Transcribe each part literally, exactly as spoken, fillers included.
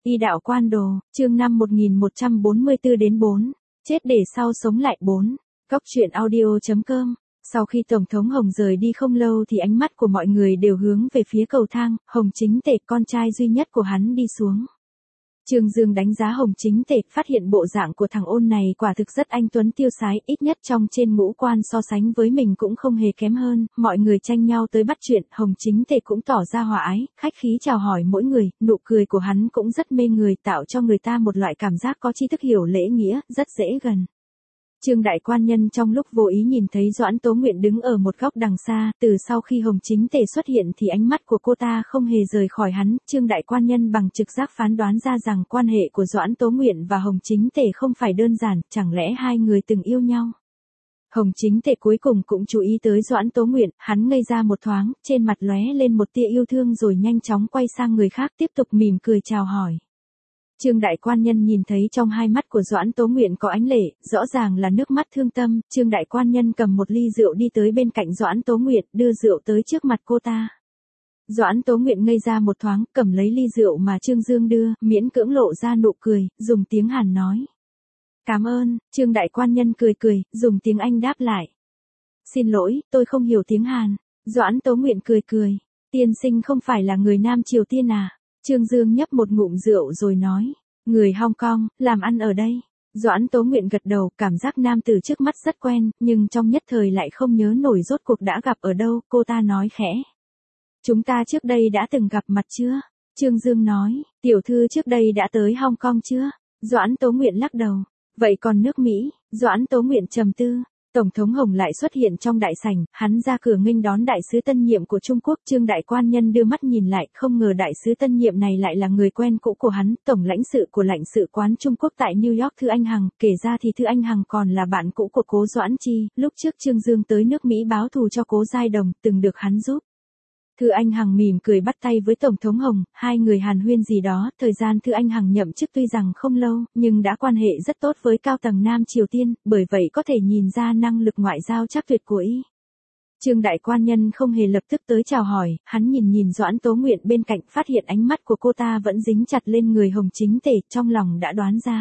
Y đạo quan đồ, chương năm một nghìn một trăm bốn mươi tư đến bốn. Chết để sau sống lại bốn. Góc truyện audio chấm com. Sau khi Tổng thống Hồng rời đi không lâu thì ánh mắt của mọi người đều hướng về phía cầu thang, Hồng Chính Tề, con trai duy nhất của hắn đi xuống. Trương Dương đánh giá Hồng Chính Tề, phát hiện bộ dạng của thằng ôn này quả thực rất anh tuấn tiêu sái, ít nhất trong trên ngũ quan so sánh với mình cũng không hề kém hơn, mọi người tranh nhau tới bắt chuyện, Hồng Chính Tề cũng tỏ ra hòa ái, khách khí chào hỏi mỗi người, nụ cười của hắn cũng rất mê người, tạo cho người ta một loại cảm giác có tri thức hiểu lễ nghĩa, rất dễ gần. Trương đại quan nhân trong lúc vô ý nhìn thấy Doãn Tố Nguyện đứng ở một góc đằng xa, từ sau khi Hồng Chính Tề xuất hiện thì ánh mắt của cô ta không hề rời khỏi hắn, Trương đại quan nhân bằng trực giác phán đoán ra rằng quan hệ của Doãn Tố Nguyện và Hồng Chính Tề không phải đơn giản, chẳng lẽ hai người từng yêu nhau. Hồng Chính Tề cuối cùng cũng chú ý tới Doãn Tố Nguyện, hắn ngây ra một thoáng, trên mặt lóe lên một tia yêu thương rồi nhanh chóng quay sang người khác tiếp tục mỉm cười chào hỏi. Trương đại quan nhân nhìn thấy trong hai mắt của Doãn Tố Nguyện có ánh lệ, rõ ràng là nước mắt thương tâm, Trương đại quan nhân cầm một ly rượu đi tới bên cạnh Doãn Tố Nguyện, đưa rượu tới trước mặt cô ta. Doãn Tố Nguyện ngây ra một thoáng, cầm lấy ly rượu mà Trương Dương đưa, miễn cưỡng lộ ra nụ cười, dùng tiếng Hàn nói. Cảm ơn, Trương đại quan nhân cười cười, dùng tiếng Anh đáp lại. Xin lỗi, tôi không hiểu tiếng Hàn. Doãn Tố Nguyện cười cười. Tiên sinh không phải là người Nam Triều Tiên à? Trương Dương nhấp một ngụm rượu rồi nói, người Hong Kong, làm ăn ở đây. Doãn Tố Nguyện gật đầu, cảm giác nam tử trước mắt rất quen, nhưng trong nhất thời lại không nhớ nổi rốt cuộc đã gặp ở đâu, cô ta nói khẽ. Chúng ta trước đây đã từng gặp mặt chưa? Trương Dương nói, tiểu thư trước đây đã tới Hong Kong chưa? Doãn Tố Nguyện lắc đầu, vậy còn nước Mỹ? Doãn Tố Nguyện trầm tư. Tổng thống Hồng lại xuất hiện trong đại sảnh, hắn ra cửa nghênh đón đại sứ tân nhiệm của Trung Quốc, Trương đại quan nhân đưa mắt nhìn lại, không ngờ đại sứ tân nhiệm này lại là người quen cũ của hắn, tổng lãnh sự của lãnh sự quán Trung Quốc tại New York Thư Anh Hằng, kể ra thì Thư Anh Hằng còn là bạn cũ của Cố Doãn Chi, lúc trước Trương Dương tới nước Mỹ báo thù cho Cố Giai Đồng, từng được hắn giúp. Thư Anh Hằng mỉm cười bắt tay với Tổng thống Hồng, hai người hàn huyên gì đó, thời gian Thư Anh Hằng nhậm chức tuy rằng không lâu, nhưng đã quan hệ rất tốt với cao tầng Nam Triều Tiên, bởi vậy có thể nhìn ra năng lực ngoại giao chắc tuyệt của y. Trương đại quan nhân không hề lập tức tới chào hỏi, hắn nhìn nhìn Doãn Tố Nguyện bên cạnh, phát hiện ánh mắt của cô ta vẫn dính chặt lên người Hồng Chính Tề, trong lòng đã đoán ra.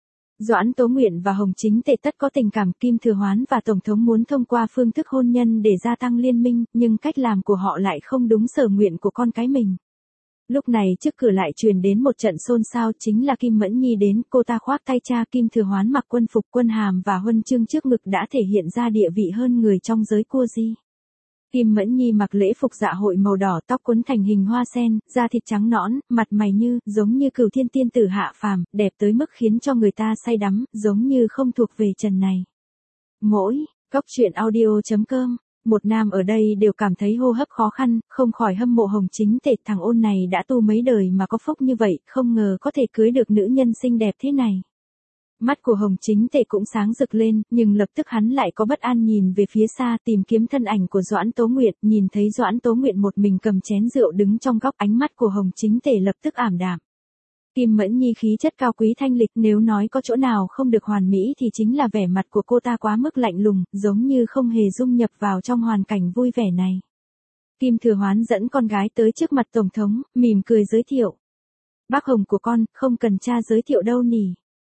Doãn Tố Nguyện và Hồng Chính Tề tất có tình cảm, Kim Thừa Hoán và Tổng thống muốn thông qua phương thức hôn nhân để gia tăng liên minh, nhưng cách làm của họ lại không đúng sở nguyện của con cái mình. Lúc này trước cửa lại truyền đến một trận xôn xao, chính là Kim Mẫn Nhi đến, cô ta khoác tay cha Kim Thừa Hoán mặc quân phục quân hàm và huân chương trước ngực đã thể hiện ra địa vị hơn người trong giới cua di. Kim Mẫn Nhi mặc lễ phục dạ hội màu đỏ, tóc quấn thành hình hoa sen, da thịt trắng nõn, mặt mày như, giống như cửu thiên tiên tử hạ phàm, đẹp tới mức khiến cho người ta say đắm, giống như không thuộc về trần này. Mỗi, góc truyện audio chấm com, một nam ở đây đều cảm thấy hô hấp khó khăn, không khỏi hâm mộ Hồng Chính Tề, thằng ôn này đã tu mấy đời mà có phúc như vậy, không ngờ có thể cưới được nữ nhân xinh đẹp thế này. Mắt của Hồng Chính Tề cũng sáng rực lên, nhưng lập tức hắn lại có bất an nhìn về phía xa tìm kiếm thân ảnh của Doãn Tố Nguyện, nhìn thấy Doãn Tố Nguyện một mình cầm chén rượu đứng trong góc, ánh mắt của Hồng Chính Tề lập tức ảm đạm. Kim Mẫn Nhi khí chất cao quý thanh lịch, nếu nói có chỗ nào không được hoàn mỹ thì chính là vẻ mặt của cô ta quá mức lạnh lùng, giống như không hề dung nhập vào trong hoàn cảnh vui vẻ này. Kim Thừa Hoán dẫn con gái tới trước mặt Tổng thống, mỉm cười giới thiệu. Bác Hồng của con, không cần cha giới thiệu đâu nỉ.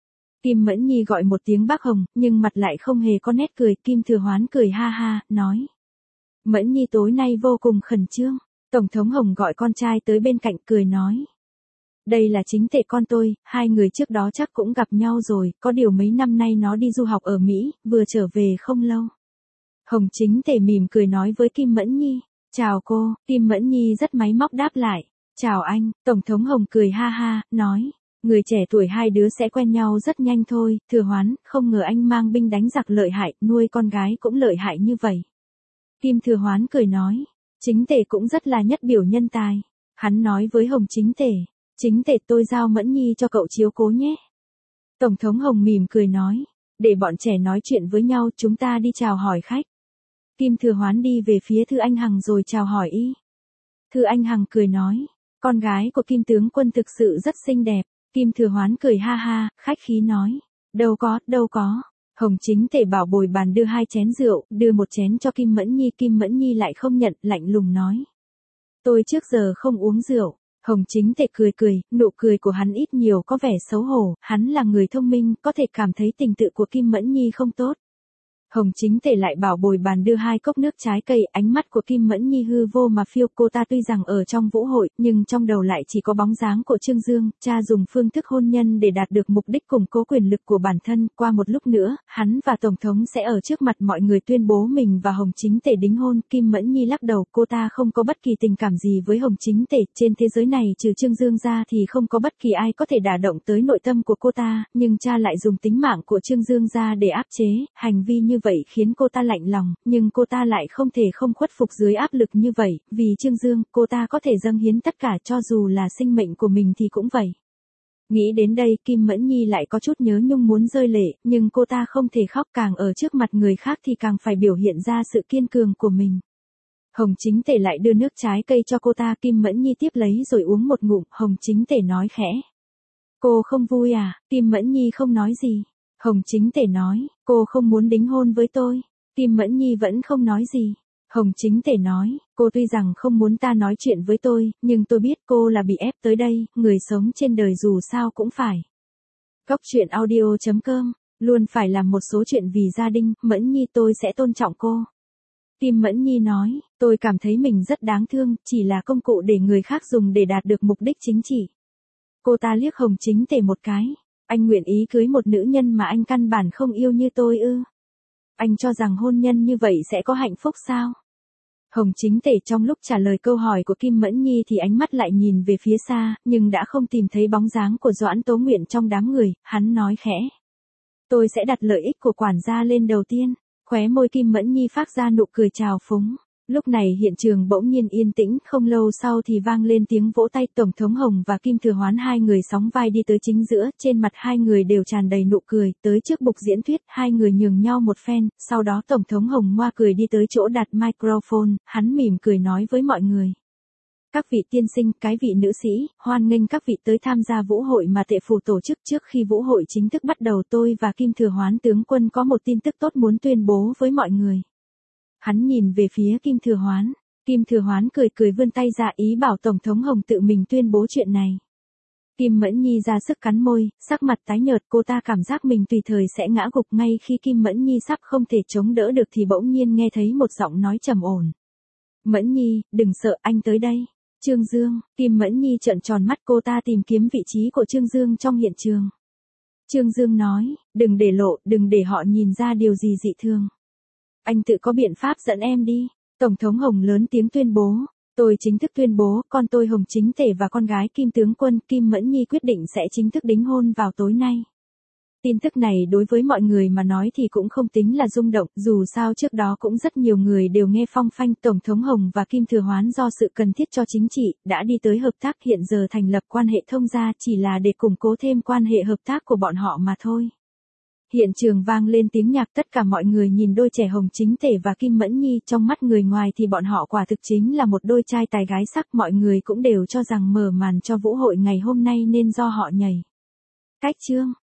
Kim Mẫn Nhi gọi một tiếng bác Hồng, nhưng mặt lại không hề có nét cười, Kim Thừa Hoán cười ha ha, nói. Mẫn Nhi tối nay vô cùng khẩn trương. Tổng thống Hồng gọi con trai tới bên cạnh cười nói. Đây là Chính Tề con tôi, hai người trước đó chắc cũng gặp nhau rồi, có điều mấy năm nay nó đi du học ở Mỹ, vừa trở về không lâu. Hồng Chính Tề mỉm cười nói với Kim Mẫn Nhi. Chào cô, Kim Mẫn Nhi rất máy móc đáp lại. Chào anh, Tổng thống Hồng cười ha ha, nói. Người trẻ tuổi hai đứa sẽ quen nhau rất nhanh thôi, Thừa Hoán, không ngờ anh mang binh đánh giặc lợi hại, nuôi con gái cũng lợi hại như vậy. Kim Thừa Hoán cười nói, Chính Tề cũng rất là nhất biểu nhân tài. Hắn nói với Hồng Chính Tề, Chính Tề tôi giao Mẫn Nhi cho cậu chiếu cố nhé. Tổng thống Hồng mỉm cười nói, để bọn trẻ nói chuyện với nhau, chúng ta đi chào hỏi khách. Kim Thừa Hoán đi về phía Thư Anh Hằng rồi chào hỏi y. Thư Anh Hằng cười nói, con gái của Kim tướng quân thực sự rất xinh đẹp. Kim Thừa Hoán cười ha ha, khách khí nói. Đâu có, đâu có. Hồng Chính Tề bảo bồi bàn đưa hai chén rượu, đưa một chén cho Kim Mẫn Nhi, Kim Mẫn Nhi lại không nhận, lạnh lùng nói. Tôi trước giờ không uống rượu. Hồng Chính Tề cười cười, nụ cười của hắn ít nhiều có vẻ xấu hổ, hắn là người thông minh, có thể cảm thấy tình tự của Kim Mẫn Nhi không tốt. Hồng Chính Tề lại bảo bồi bàn đưa hai cốc nước trái cây, ánh mắt của Kim Mẫn Nhi hư vô mà phiêu, cô ta tuy rằng ở trong vũ hội, nhưng trong đầu lại chỉ có bóng dáng của Trương Dương, cha dùng phương thức hôn nhân để đạt được mục đích củng cố quyền lực của bản thân, qua một lúc nữa, hắn và Tổng thống sẽ ở trước mặt mọi người tuyên bố mình và Hồng Chính Tề đính hôn. Kim Mẫn Nhi lắc đầu, cô ta không có bất kỳ tình cảm gì với Hồng Chính Tề, trên thế giới này trừ Trương Dương ra thì không có bất kỳ ai có thể đả động tới nội tâm của cô ta, nhưng cha lại dùng tính mạng của Trương Dương ra để áp chế, hành vi như vậy khiến cô ta lạnh lòng, nhưng cô ta lại không thể không khuất phục dưới áp lực như vậy, vì Trương Dương, cô ta có thể dâng hiến tất cả cho dù là sinh mệnh của mình thì cũng vậy. Nghĩ đến đây, Kim Mẫn Nhi lại có chút nhớ nhung muốn rơi lệ, nhưng cô ta không thể khóc, càng ở trước mặt người khác thì càng phải biểu hiện ra sự kiên cường của mình. Hồng Chính Tề lại đưa nước trái cây cho cô ta, Kim Mẫn Nhi tiếp lấy rồi uống một ngụm, Hồng Chính Tề nói khẽ. Cô không vui à? Kim Mẫn Nhi không nói gì. Hồng Chính Tề nói, cô không muốn đính hôn với tôi. Kim Mẫn Nhi vẫn không nói gì. Hồng Chính Tề nói, cô tuy rằng không muốn ta nói chuyện với tôi, nhưng tôi biết cô là bị ép tới đây, người sống trên đời dù sao cũng phải. Góc truyện audio chấm com, luôn phải làm một số chuyện vì gia đình, Mẫn Nhi tôi sẽ tôn trọng cô. Kim Mẫn Nhi nói, tôi cảm thấy mình rất đáng thương, chỉ là công cụ để người khác dùng để đạt được mục đích chính trị. Cô ta liếc Hồng Chính Tề một cái. Anh nguyện ý cưới một nữ nhân mà anh căn bản không yêu như tôi ư? Anh cho rằng hôn nhân như vậy sẽ có hạnh phúc sao? Hồng Chính Tề trong lúc trả lời câu hỏi của Kim Mẫn Nhi thì ánh mắt lại nhìn về phía xa, nhưng đã không tìm thấy bóng dáng của Doãn Tố Nguyện trong đám người, hắn nói khẽ. Tôi sẽ đặt lợi ích của quản gia lên đầu tiên. Khóe môi Kim Mẫn Nhi phát ra nụ cười trào phúng. Lúc này hiện trường bỗng nhiên yên tĩnh, không lâu sau thì vang lên tiếng vỗ tay. Tổng thống Hồng và Kim Thừa Hoán hai người sóng vai đi tới chính giữa, trên mặt hai người đều tràn đầy nụ cười, tới trước bục diễn thuyết, hai người nhường nhau một phen, sau đó Tổng thống Hồng ngoa cười đi tới chỗ đặt microphone, hắn mỉm cười nói với mọi người. Các vị tiên sinh, cái vị nữ sĩ, hoan nghênh các vị tới tham gia vũ hội mà tệ phủ tổ chức. Trước khi vũ hội chính thức bắt đầu, tôi và Kim Thừa Hoán tướng quân có một tin tức tốt muốn tuyên bố với mọi người. Hắn nhìn về phía Kim Thừa Hoán. Kim Thừa Hoán cười cười vươn tay ra ý bảo Tổng thống Hồng tự mình tuyên bố chuyện này. Kim Mẫn Nhi ra sức cắn môi, sắc mặt tái nhợt, cô ta cảm giác mình tùy thời sẽ ngã gục. Ngay khi Kim Mẫn Nhi sắp không thể chống đỡ được thì bỗng nhiên nghe thấy một giọng nói trầm ổn. Mẫn Nhi, đừng sợ, anh tới đây. Trương Dương. Kim Mẫn Nhi trợn tròn mắt, cô ta tìm kiếm vị trí của Trương Dương trong hiện trường. Trương Dương nói, đừng để lộ, đừng để họ nhìn ra điều gì dị thường. Anh tự có biện pháp dẫn em đi. Tổng thống Hồng lớn tiếng tuyên bố. Tôi chính thức tuyên bố, con tôi Hồng Chính Tề và con gái Kim tướng quân Kim Mẫn Nhi quyết định sẽ chính thức đính hôn vào tối nay. Tin tức này đối với mọi người mà nói thì cũng không tính là rung động, dù sao trước đó cũng rất nhiều người đều nghe phong phanh. Tổng thống Hồng và Kim Thừa Hoán do sự cần thiết cho chính trị, đã đi tới hợp tác, hiện giờ thành lập quan hệ thông gia chỉ là để củng cố thêm quan hệ hợp tác của bọn họ mà thôi. Hiện trường vang lên tiếng nhạc, tất cả mọi người nhìn đôi trẻ Hồng Chính Tề và Kim Mẫn Nhi, trong mắt người ngoài thì bọn họ quả thực chính là một đôi trai tài gái sắc, mọi người cũng đều cho rằng mở màn cho vũ hội ngày hôm nay nên do họ nhảy. Cách chương